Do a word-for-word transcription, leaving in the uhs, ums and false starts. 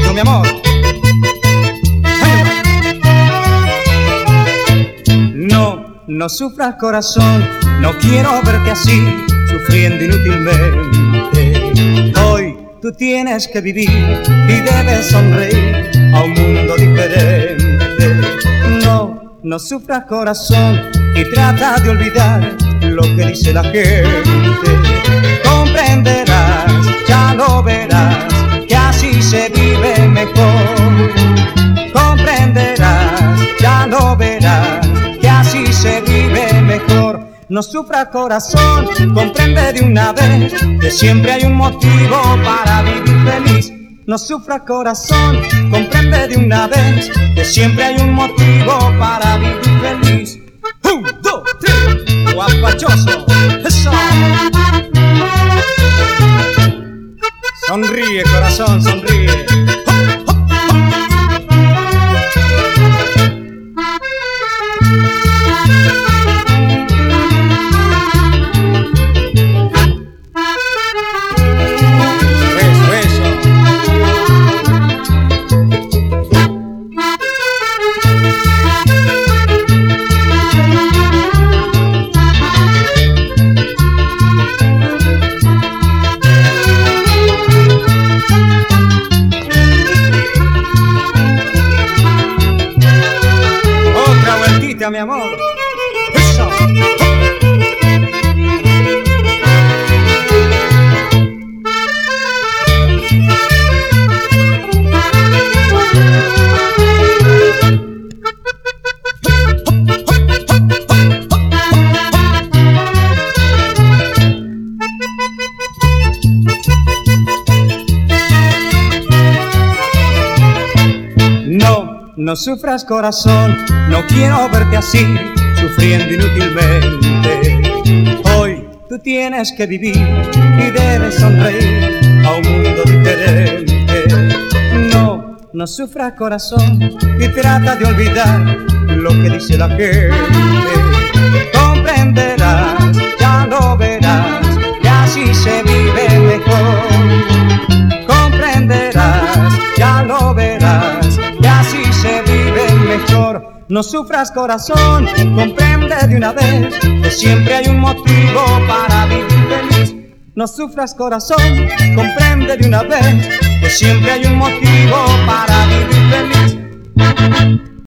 ritmo, mi amor. No, no sufras, corazón, no quiero verte así, sufriendo inútilmente. Hoy tú tienes que vivir y debes sonreír a un mundo diferente. No, no sufras, corazón, y trata de olvidar lo que dice la gente. Comprenderás, ya lo verás, que así se vive mejor. Comprenderás, ya lo verás, que así se vive mejor. No sufra, corazón, comprende de una vez que siempre hay un motivo para vivir feliz. No sufra, corazón, comprende de una vez que siempre hay un motivo para vivir feliz. Un, dos, tres, guapachoso, eso. Sonríe, corazón, sonríe. Mi amor, eso. No, no sufras, corazón, no quiero verte así, sufriendo inútilmente. Hoy tú tienes que vivir y debes sonreír a un mundo diferente. No, no sufras, corazón, y trata de olvidar lo que dice la gente. Comprenderás, ya lo verás, que así se vive mejor. Comprenderás, ya lo verás, que así se vive mejor. No sufras, corazón, comprende de una vez que siempre hay un motivo para vivir feliz. No sufras, corazón, comprende de una vez que siempre hay un motivo para vivir feliz.